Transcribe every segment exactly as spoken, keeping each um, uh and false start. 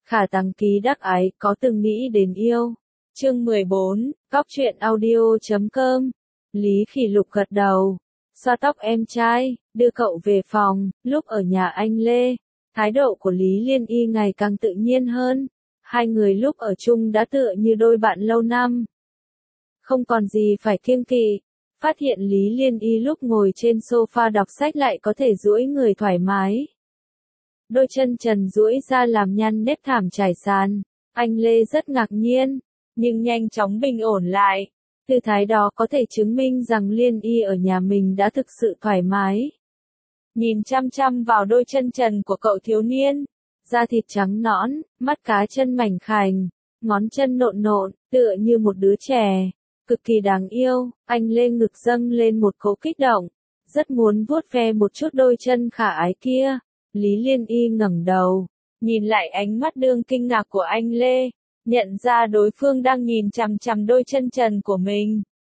Khả Tăng Ký Đắc Ái có từng nghĩ đến yêu. Chương mười bốn, Cóc truyện audio chấm com. Lý Khỉ Lục gật đầu, xoa tóc em trai, đưa cậu về phòng. Lúc ở nhà anh Lê, thái độ của Lý Liên Y ngày càng tự nhiên hơn. Hai người lúc ở chung đã tựa như đôi bạn lâu năm. Không còn gì phải kiêng kỵ. Phát hiện Lý Liên Y lúc ngồi trên sofa đọc sách lại có thể duỗi người thoải mái. Đôi chân trần duỗi ra làm nhăn nếp thảm trải sàn. Anh Lê rất ngạc nhiên, nhưng nhanh chóng bình ổn lại. Tư thái đó có thể chứng minh rằng Liên Y ở nhà mình đã thực sự thoải mái. Nhìn chăm chăm vào đôi chân trần của cậu thiếu niên, da thịt trắng nõn, mắt cá chân mảnh khảnh, ngón chân nộn nộn, tựa như một đứa trẻ, cực kỳ đáng yêu. Anh Lê ngực dâng lên một cỗ kích động, rất muốn vuốt ve một chút đôi chân khả ái kia. Lý Liên Y ngẩng đầu, nhìn lại ánh mắt đương kinh ngạc của anh Lê, nhận ra đối phương đang nhìn chằm chằm đôi chân trần của mình.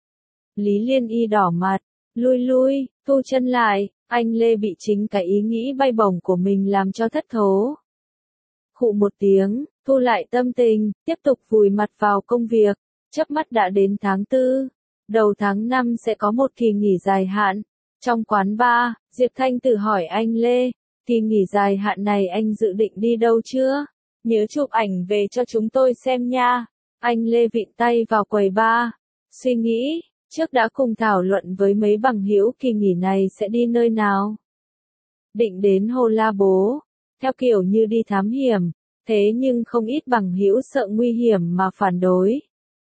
Lý Liên Y đỏ mặt, lui lui, thu chân lại. Anh Lê bị chính cái ý nghĩ bay bổng của mình làm cho thất thố. Khụ một tiếng, thu lại tâm tình, tiếp tục vùi mặt vào công việc. Chớp mắt đã đến tháng tư, đầu tháng năm sẽ có một kỳ nghỉ dài hạn. Trong quán bar, Diệp Thanh tự hỏi anh Lê, kỳ nghỉ dài hạn này anh dự định đi đâu chưa? Nhớ chụp ảnh về cho chúng tôi xem nha. Anh Lê vịn tay vào quầy bar, suy nghĩ, trước đã cùng thảo luận với mấy bằng hữu kỳ nghỉ này sẽ đi nơi nào. Định đến Hồ La Bố, theo kiểu như đi thám hiểm, thế nhưng không ít bằng hữu sợ nguy hiểm mà phản đối.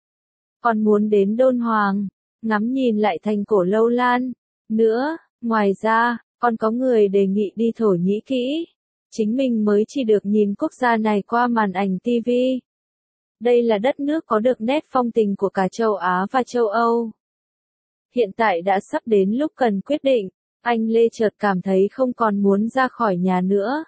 Còn muốn đến Đôn Hoàng, ngắm nhìn lại thành cổ Lâu Lan. Nữa, ngoài ra, còn có người đề nghị đi Thổ Nhĩ Kĩ. Chính mình mới chỉ được nhìn quốc gia này qua màn ảnh ti vi. Đây là đất nước có được nét phong tình của cả châu Á và châu Âu. Hiện tại đã sắp đến lúc cần quyết định, anh Lê chợt cảm thấy không còn muốn ra khỏi nhà nữa.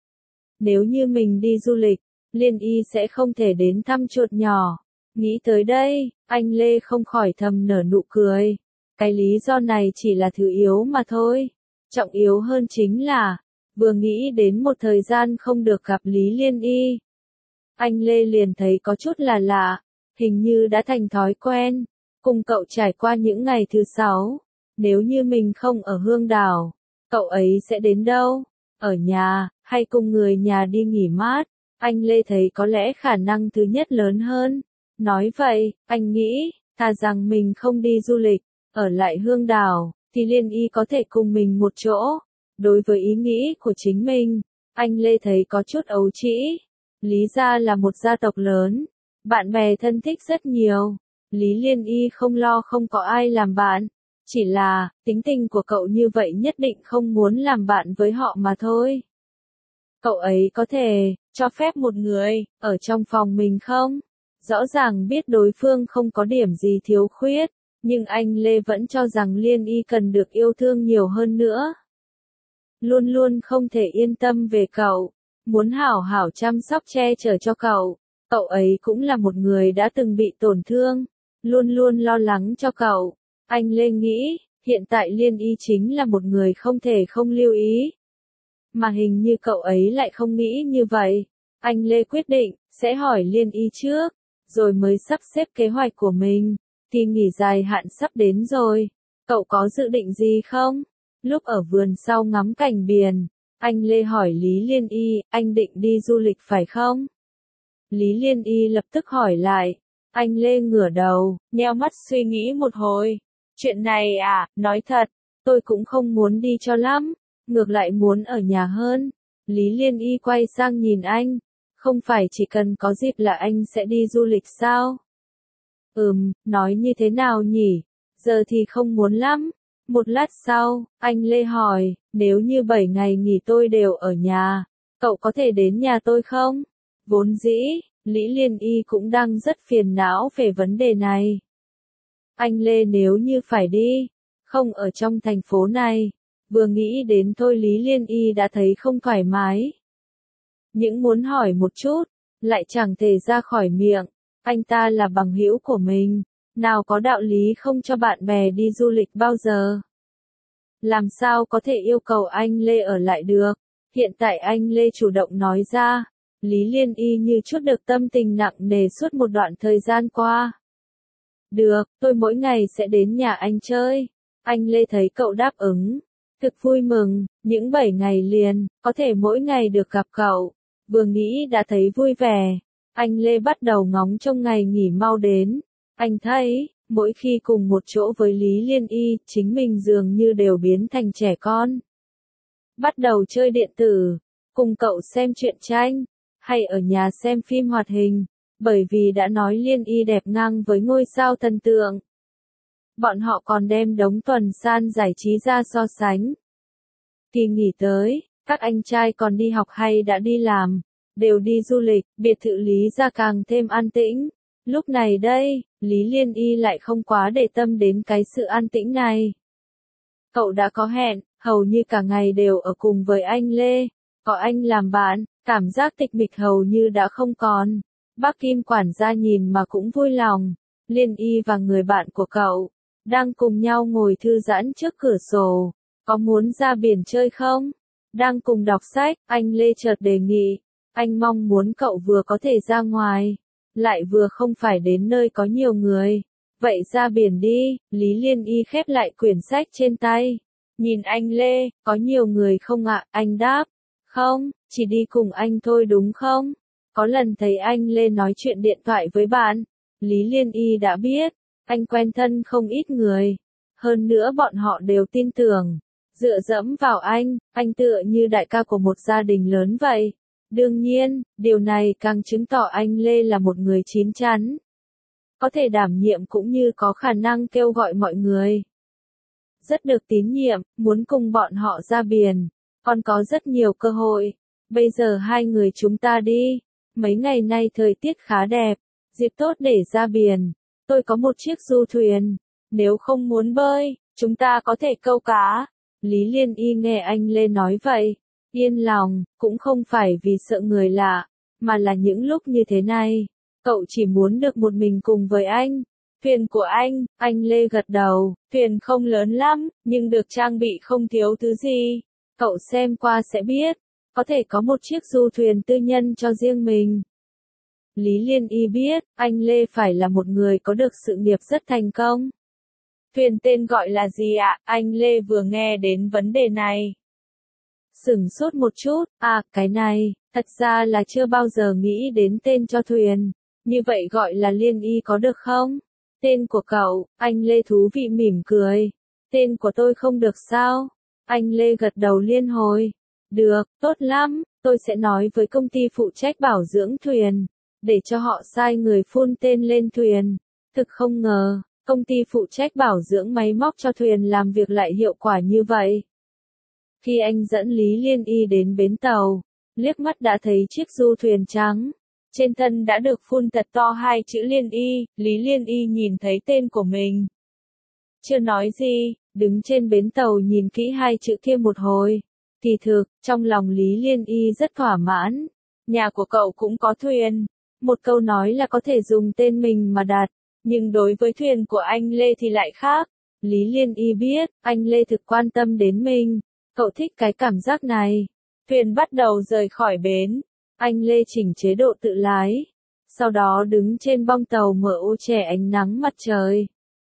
Nếu như mình đi du lịch, Liên Y sẽ không thể đến thăm chuột nhỏ. Nghĩ tới đây, anh Lê không khỏi thầm nở nụ cười. Cái lý do này chỉ là thứ yếu mà thôi. Trọng yếu hơn chính là, vừa nghĩ đến một thời gian không được gặp Lý Liên Y, anh Lê liền thấy có chút là lạ, hình như đã thành thói quen. Cùng cậu trải qua những ngày thứ sáu, nếu như mình không ở Hương Đảo, cậu ấy sẽ đến đâu? Ở nhà, hay cùng người nhà đi nghỉ mát? Anh Lê thấy có lẽ khả năng thứ nhất lớn hơn. Nói vậy, anh nghĩ, thà rằng mình không đi du lịch, ở lại Hương Đảo, thì Liên Y có thể cùng mình một chỗ. Đối với ý nghĩ của chính mình, anh Lê thấy có chút ấu trĩ. Lý gia là một gia tộc lớn, bạn bè thân thích rất nhiều. Lý Liên Y không lo không có ai làm bạn, chỉ là, tính tình của cậu như vậy nhất định không muốn làm bạn với họ mà thôi. Cậu ấy có thể, cho phép một người, ở trong phòng mình không? Rõ ràng biết đối phương không có điểm gì thiếu khuyết, nhưng anh Lê vẫn cho rằng Liên Y cần được yêu thương nhiều hơn nữa. Luôn luôn không thể yên tâm về cậu, muốn hảo hảo chăm sóc che chở cho cậu. Cậu ấy cũng là một người đã từng bị tổn thương, luôn luôn lo lắng cho cậu. Anh Lê nghĩ, hiện tại Liên Y chính là một người không thể không lưu ý. Mà hình như cậu ấy lại không nghĩ như vậy. Anh Lê quyết định, sẽ hỏi Liên Y trước, rồi mới sắp xếp kế hoạch của mình. Kỳ nghỉ dài hạn sắp đến rồi, cậu có dự định gì không? Lúc ở vườn sau ngắm cảnh biển, anh Lê hỏi Lý Liên Y, anh định đi du lịch phải không? Lý Liên Y lập tức hỏi lại. Anh Lê ngửa đầu, nheo mắt suy nghĩ một hồi. Chuyện này à, nói thật, tôi cũng không muốn đi cho lắm, ngược lại muốn ở nhà hơn. Lý Liên Y quay sang nhìn anh, không phải chỉ cần có dịp là anh sẽ đi du lịch sao? Ừm, nói như thế nào nhỉ? Giờ thì không muốn lắm. Một lát sau, anh Lê hỏi, nếu như bảy ngày nghỉ tôi đều ở nhà, cậu có thể đến nhà tôi không? Vốn dĩ, Lý Liên Y cũng đang rất phiền não về vấn đề này. Anh Lê nếu như phải đi, không ở trong thành phố này, vừa nghĩ đến thôi Lý Liên Y đã thấy không thoải mái. Những muốn hỏi một chút, lại chẳng thể ra khỏi miệng, anh ta là bằng hữu của mình, nào có đạo lý không cho bạn bè đi du lịch bao giờ. Làm sao có thể yêu cầu anh Lê ở lại được, hiện tại anh Lê chủ động nói ra, Lý Liên Y như chút được tâm tình nặng nề suốt một đoạn thời gian qua. Được, tôi mỗi ngày sẽ đến nhà anh chơi. Anh Lê thấy cậu đáp ứng. Thực vui mừng, những bảy ngày liền, có thể mỗi ngày được gặp cậu. Vừa nghĩ đã thấy vui vẻ. Anh Lê bắt đầu ngóng trông ngày nghỉ mau đến. Anh thấy, mỗi khi cùng một chỗ với Lý Liên Y, chính mình dường như đều biến thành trẻ con. Bắt đầu chơi điện tử, cùng cậu xem truyện tranh, hay ở nhà xem phim hoạt hình, bởi vì đã nói Liên Y đẹp ngang với ngôi sao thần tượng. Bọn họ còn đem đống tuần san giải trí ra so sánh. Kỳ nghỉ tới, các anh trai còn đi học hay đã đi làm, đều đi du lịch, biệt thự Lý gia càng thêm an tĩnh. Lúc này đây, Lý Liên Y lại không quá để tâm đến cái sự an tĩnh này. Cậu đã có hẹn, hầu như cả ngày đều ở cùng với anh Lê, có anh làm bạn, cảm giác tịch mịch hầu như đã không còn. Bác Kim quản gia nhìn mà cũng vui lòng. Liên Y và người bạn của cậu đang cùng nhau ngồi thư giãn trước cửa sổ. Có muốn ra biển chơi không? Đang cùng đọc sách, anh Lê chợt đề nghị. Anh mong muốn cậu vừa có thể ra ngoài, lại vừa không phải đến nơi có nhiều người. Vậy ra biển đi. Lý Liên Y khép lại quyển sách trên tay. Nhìn anh Lê, có nhiều người không ạ? Anh đáp. Không, chỉ đi cùng anh thôi đúng không? Có lần thấy anh Lê nói chuyện điện thoại với bạn. Lý Liên Y đã biết, anh quen thân không ít người. Hơn nữa bọn họ đều tin tưởng. Dựa dẫm vào anh, anh tựa như đại ca của một gia đình lớn vậy. Đương nhiên, điều này càng chứng tỏ anh Lê là một người chín chắn. Có thể đảm nhiệm cũng như có khả năng kêu gọi mọi người. Rất được tín nhiệm, muốn cùng bọn họ ra biển. Còn có rất nhiều cơ hội. Bây giờ hai người chúng ta đi. Mấy ngày nay thời tiết khá đẹp. Dịp tốt để ra biển. Tôi có một chiếc du thuyền. Nếu không muốn bơi, chúng ta có thể câu cá. Lý Liên Y nghe anh Lê nói vậy. Yên lòng, cũng không phải vì sợ người lạ, mà là những lúc như thế này. Cậu chỉ muốn được một mình cùng với anh. Thuyền của anh, anh Lê gật đầu. Thuyền không lớn lắm, nhưng được trang bị không thiếu thứ gì. Cậu xem qua sẽ biết. Có thể có một chiếc du thuyền tư nhân cho riêng mình. Lý Liên Y biết, anh Lê phải là một người có được sự nghiệp rất thành công. Thuyền tên gọi là gì ạ? Anh Lê vừa nghe đến vấn đề này. Sửng sốt một chút, à, cái này, thật ra là chưa bao giờ nghĩ đến tên cho thuyền. Như vậy gọi là Liên Y có được không? Tên của cậu, anh Lê thú vị mỉm cười. Tên của tôi không được sao? Anh Lê gật đầu liên hồi. Được, tốt lắm, tôi sẽ nói với công ty phụ trách bảo dưỡng thuyền, để cho họ sai người phun tên lên thuyền. Thực không ngờ, công ty phụ trách bảo dưỡng máy móc cho thuyền làm việc lại hiệu quả như vậy. Khi anh dẫn Lý Liên Y đến bến tàu, liếc mắt đã thấy chiếc du thuyền trắng. Trên thân đã được phun thật to hai chữ Liên Y, Lý Liên Y nhìn thấy tên của mình. Chưa nói gì, đứng trên bến tàu nhìn kỹ hai chữ kia một hồi. Kỳ thực, trong lòng Lý Liên Y rất thỏa mãn. Nhà của cậu cũng có thuyền. Một câu nói là có thể dùng tên mình mà đặt. Nhưng đối với thuyền của anh Lê thì lại khác. Lý Liên Y biết, anh Lê thực quan tâm đến mình. Cậu thích cái cảm giác này. Thuyền bắt đầu rời khỏi bến. Anh Lê chỉnh chế độ tự lái. Sau đó đứng trên bong tàu mở ô che ánh nắng mặt trời.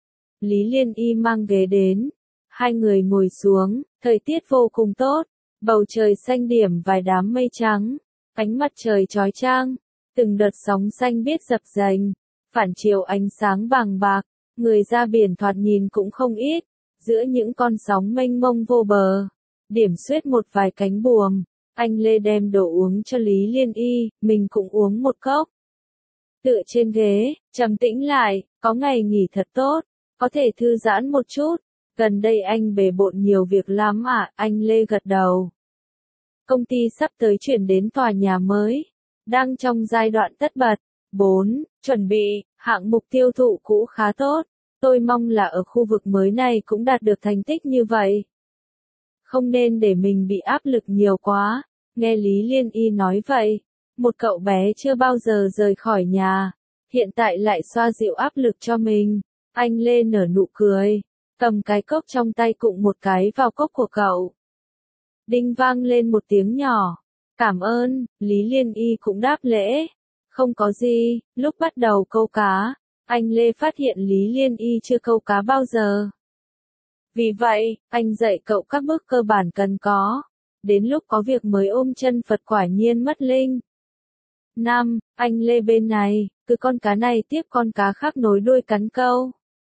Lý Liên Y mang ghế đến. Hai người ngồi xuống, thời tiết vô cùng tốt. Bầu trời xanh điểm vài đám mây trắng. Ánh mặt trời chói chang. Từng đợt sóng xanh biếc dập dềnh. Phản chiếu ánh sáng vàng bạc. Người ra biển thoạt nhìn cũng không ít. Giữa những con sóng mênh mông vô bờ. Điểm xuyết một vài cánh buồm. Anh Lê đem đồ uống cho Lý Liên Y, mình cũng uống một cốc. Tựa trên ghế, trầm tĩnh lại, có ngày nghỉ thật tốt, có thể thư giãn một chút. Gần đây anh bề bộn nhiều việc lắm ạ, à? Anh Lê gật đầu. Công ty sắp tới chuyển đến tòa nhà mới, đang trong giai đoạn tất bật. bốn. Chuẩn bị, hạng mục tiêu thụ cũ khá tốt. Tôi mong là ở khu vực mới này cũng đạt được thành tích như vậy. Không nên để mình bị áp lực nhiều quá. Nghe Lý Liên Y nói vậy, một cậu bé chưa bao giờ rời khỏi nhà, hiện tại lại xoa dịu áp lực cho mình. Anh Lê nở nụ cười, cầm cái cốc trong tay cụng một cái vào cốc của cậu. Đinh vang lên một tiếng nhỏ, Cảm ơn, Lý Liên Y cũng đáp lễ. Không có gì, lúc bắt đầu câu cá, anh Lê phát hiện Lý Liên Y chưa câu cá bao giờ. Vì vậy, anh dạy cậu các bước cơ bản cần có. Đến lúc có việc mới ôm chân Phật quả nhiên mất linh. năm. Anh Lê bên này, cứ con cá này tiếp con cá khác nối đuôi cắn câu.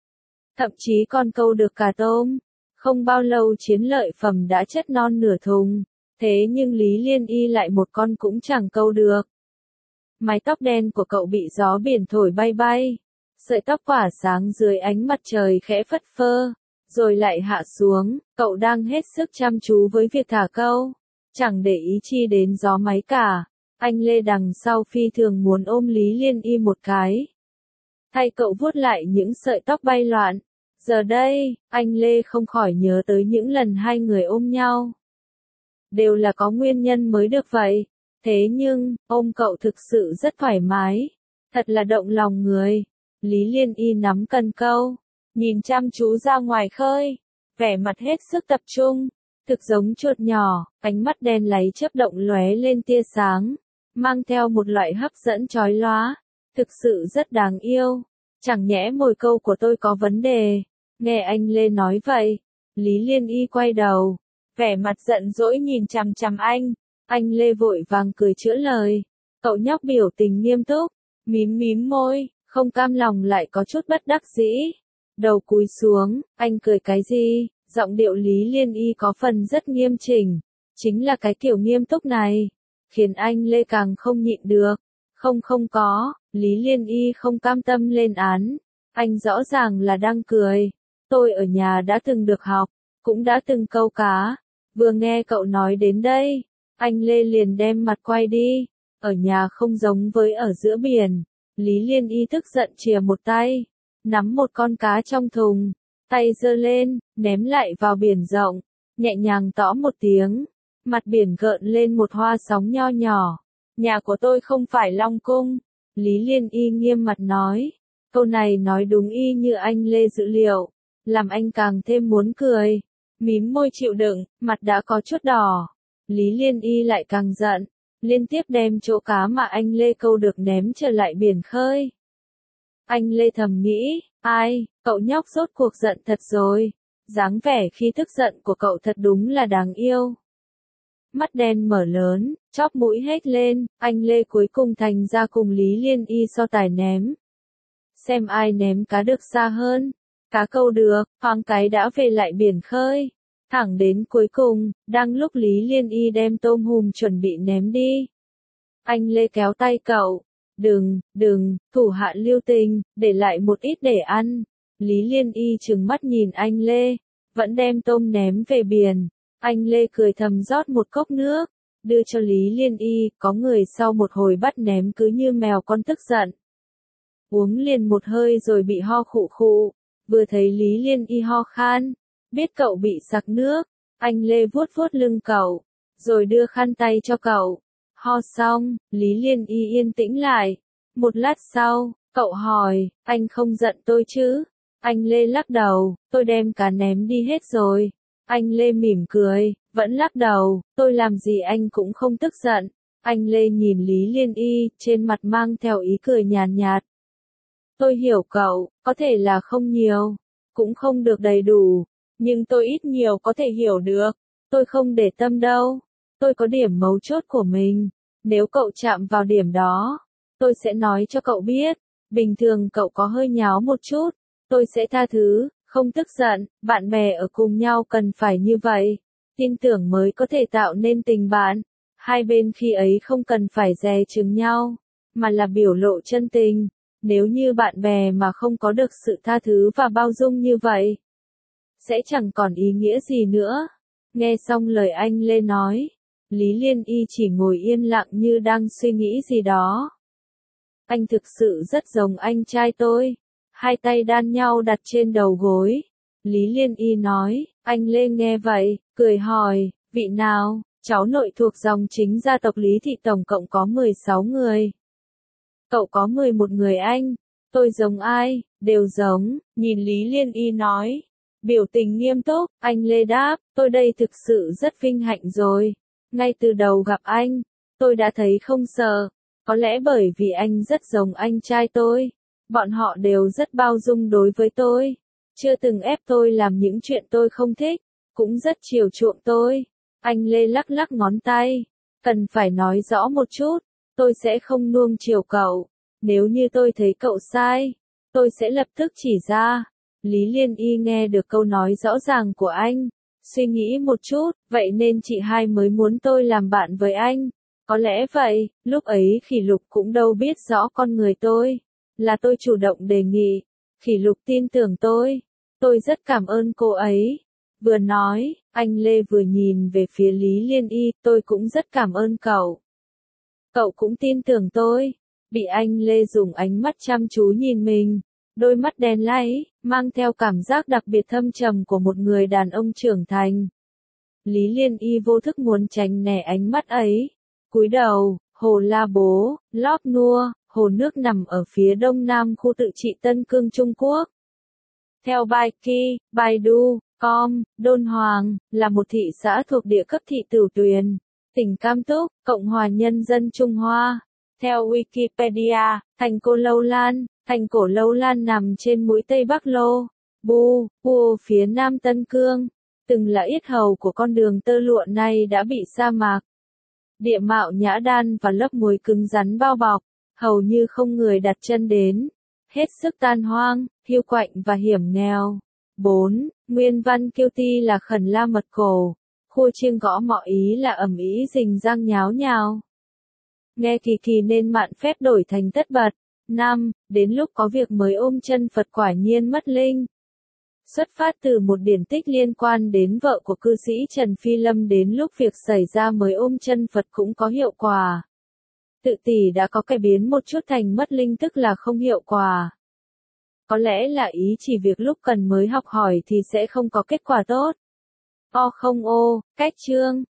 Thậm chí con câu được cả tôm. Không bao lâu chiến lợi phẩm đã chất non nửa thùng. Thế nhưng Lý Liên Y lại một con cũng chẳng câu được. Mái tóc đen của cậu bị gió biển thổi bay bay. Sợi tóc tỏa sáng dưới ánh mặt trời khẽ phất phơ. Rồi lại hạ xuống, cậu đang hết sức chăm chú với việc thả câu. Chẳng để ý chi đến gió máy cả. Anh Lê đằng sau phi thường muốn ôm Lý Liên Y một cái. Thay cậu vuốt lại những sợi tóc bay loạn. Giờ đây, anh Lê không khỏi nhớ tới những lần hai người ôm nhau. Đều là có nguyên nhân mới được vậy. Thế nhưng, ôm cậu thực sự rất thoải mái. Thật là động lòng người. Lý Liên Y nắm cần câu. Nhìn chăm chú ra ngoài khơi. Vẻ mặt hết sức tập trung. Thực giống chuột nhỏ, ánh mắt đen láy chớp động lóe lên tia sáng. Mang theo một loại hấp dẫn chói lóa. Thực sự rất đáng yêu. Chẳng nhẽ mồi câu của tôi có vấn đề. Nghe anh Lê nói vậy. Lý Liên Y quay đầu. Vẻ mặt giận dỗi nhìn chằm chằm anh. Anh Lê vội vàng cười chữa lời. Cậu nhóc biểu tình nghiêm túc. Mím mím môi, không cam lòng lại có chút bất đắc dĩ. Đầu cúi xuống, anh cười cái gì? Giọng điệu Lý Liên Y có phần rất nghiêm chỉnh. Chính là cái kiểu nghiêm túc này. Khiến anh Lê càng không nhịn được. Không không có, Lý Liên Y không cam tâm lên án. Anh rõ ràng là đang cười. Tôi ở nhà đã từng được học, cũng đã từng câu cá. Vừa nghe cậu nói đến đây, anh Lê liền đem mặt quay đi. Ở nhà không giống với ở giữa biển. Lý Liên Y tức giận chìa một tay. Nắm một con cá trong thùng. Tay giơ lên, ném lại vào biển rộng. Nhẹ nhàng tõ một tiếng. Mặt biển gợn lên một hoa sóng nho nhỏ. Nhà của tôi không phải Long Cung. Lý Liên Y nghiêm mặt nói. Câu này nói đúng y như anh Lê dự liệu. Làm anh càng thêm muốn cười. Mím môi chịu đựng, mặt đã có chút đỏ. Lý Liên Y lại càng giận. Liên tiếp đem chỗ cá mà anh Lê câu được ném trở lại biển khơi. Anh Lê thầm nghĩ, ai, cậu nhóc rốt cuộc giận thật rồi. Dáng vẻ khi tức giận của cậu thật đúng là đáng yêu. Mắt đen mở lớn, chóp mũi hết lên, anh Lê cuối cùng thành ra cùng Lý Liên Y so tài ném. Xem ai ném cá được xa hơn. Cá câu được, thoáng cái đã về lại biển khơi. Thẳng đến cuối cùng, đang lúc Lý Liên Y đem tôm hùm chuẩn bị ném đi. Anh Lê kéo tay cậu. Đừng, đừng, thủ hạ lưu tình, để lại một ít để ăn. Lý Liên Y trừng mắt nhìn anh Lê. Vẫn đem tôm ném về biển. Anh Lê cười thầm rót một cốc nước. Đưa cho Lý Liên Y, có người sau một hồi bắt ném cứ như mèo con tức giận. Uống liền một hơi rồi bị ho khụ khụ. Vừa thấy Lý Liên Y ho khan. Biết cậu bị sặc nước. Anh Lê vuốt vuốt lưng cậu. Rồi đưa khăn tay cho cậu. Ho xong, Lý Liên Y yên tĩnh lại. Một lát sau, cậu hỏi, anh không giận tôi chứ? Anh Lê lắc đầu, tôi đem cá ném đi hết rồi. Anh Lê mỉm cười, vẫn lắc đầu, tôi làm gì anh cũng không tức giận. Anh Lê nhìn Lý Liên Y, trên mặt mang theo ý cười nhàn nhạt. Tôi hiểu cậu, có thể là không nhiều, cũng không được đầy đủ, nhưng tôi ít nhiều có thể hiểu được. Tôi không để tâm đâu. Tôi có điểm mấu chốt của mình. Nếu cậu chạm vào điểm đó, tôi sẽ nói cho cậu biết. Bình thường cậu có hơi nháo một chút, tôi sẽ tha thứ, không tức giận. Bạn bè ở cùng nhau cần phải như vậy. Tin tưởng mới có thể tạo nên tình bạn. Hai bên khi ấy không cần phải dè chừng nhau, mà là biểu lộ chân tình. Nếu như bạn bè mà không có được sự tha thứ và bao dung như vậy, sẽ chẳng còn ý nghĩa gì nữa. Nghe xong lời anh Lê nói, Lý Liên Y chỉ ngồi yên lặng như đang suy nghĩ gì đó. Anh thực sự rất giống anh trai tôi. Hai tay đan nhau đặt trên đầu gối. Lý Liên Y nói, anh Lê nghe vậy, cười hỏi, vị nào? Cháu nội thuộc dòng chính gia tộc Lý Thị tổng cộng có mười sáu người. Cậu có mười một người anh. Tôi giống ai? Đều giống. Nhìn Lý Liên Y nói. Biểu tình nghiêm túc, anh Lê đáp, tôi đây thực sự rất vinh hạnh rồi. Ngay từ đầu gặp anh, Tôi đã thấy không sợ. Có lẽ bởi vì anh rất giống anh trai tôi. Bọn họ đều rất bao dung đối với tôi. Chưa từng ép tôi làm những chuyện tôi không thích. Cũng rất chiều chuộng tôi. Anh Lê lắc lắc ngón tay. Cần phải nói rõ một chút. Tôi sẽ không nuông chiều cậu. Nếu như tôi thấy cậu sai, tôi sẽ lập tức chỉ ra. Lý Liên Y nghe được câu nói rõ ràng của anh. Suy nghĩ một chút, vậy nên chị hai mới muốn tôi làm bạn với anh. Có lẽ vậy, lúc ấy Khỉ Lục cũng đâu biết rõ con người tôi. Là tôi chủ động đề nghị. Khỉ Lục tin tưởng tôi. Tôi rất cảm ơn cô ấy. Vừa nói, anh Lê vừa nhìn về phía Lý Liên Y, tôi cũng rất cảm ơn cậu. Cậu cũng tin tưởng tôi. Bị anh Lê dùng ánh mắt chăm chú nhìn mình. Đôi mắt đen láy, mang theo cảm giác đặc biệt thâm trầm của một người đàn ông trưởng thành. Lý Liên Y vô thức muốn tránh né ánh mắt ấy. Cúi đầu, Hồ La Bố, Lop Nua, hồ nước nằm ở phía đông nam khu tự trị Tân Cương Trung Quốc. Theo Baiki, Baidu, com, Đôn Hoàng, là một thị xã thuộc địa cấp thị Tửu Tuyền, tỉnh Cam Túc, Cộng hòa Nhân dân Trung Hoa. Theo Wikipedia, thành Cổ Lâu Lan, thành Cổ Lâu Lan nằm trên mũi Tây Bắc Lô, Bu, Bu phía nam Tân Cương, từng là yết hầu của con đường tơ lụa này đã bị sa mạc, địa mạo nhã đan và lớp muối cứng rắn bao bọc, hầu như không người đặt chân đến, hết sức tan hoang, hiu quạnh và hiểm nghèo. bốn. Nguyên văn kiêu ti là khẩn la mật cổ, khua chiêng gõ mọ ý là ầm ĩ rình rang nháo nhào. Nghe kỳ kỳ nên mạn phép đổi thành tất bật. năm. Đến lúc có việc mới ôm chân Phật quả nhiên mất linh. Xuất phát từ một điển tích liên quan đến vợ của cư sĩ Trần Phi Lâm, đến lúc việc xảy ra mới ôm chân Phật cũng có hiệu quả. Tự tỷ đã có cải biến một chút thành mất linh, tức là không hiệu quả. Có lẽ là ý chỉ việc lúc cần mới học hỏi thì sẽ không có kết quả tốt. O không ô, cách chương.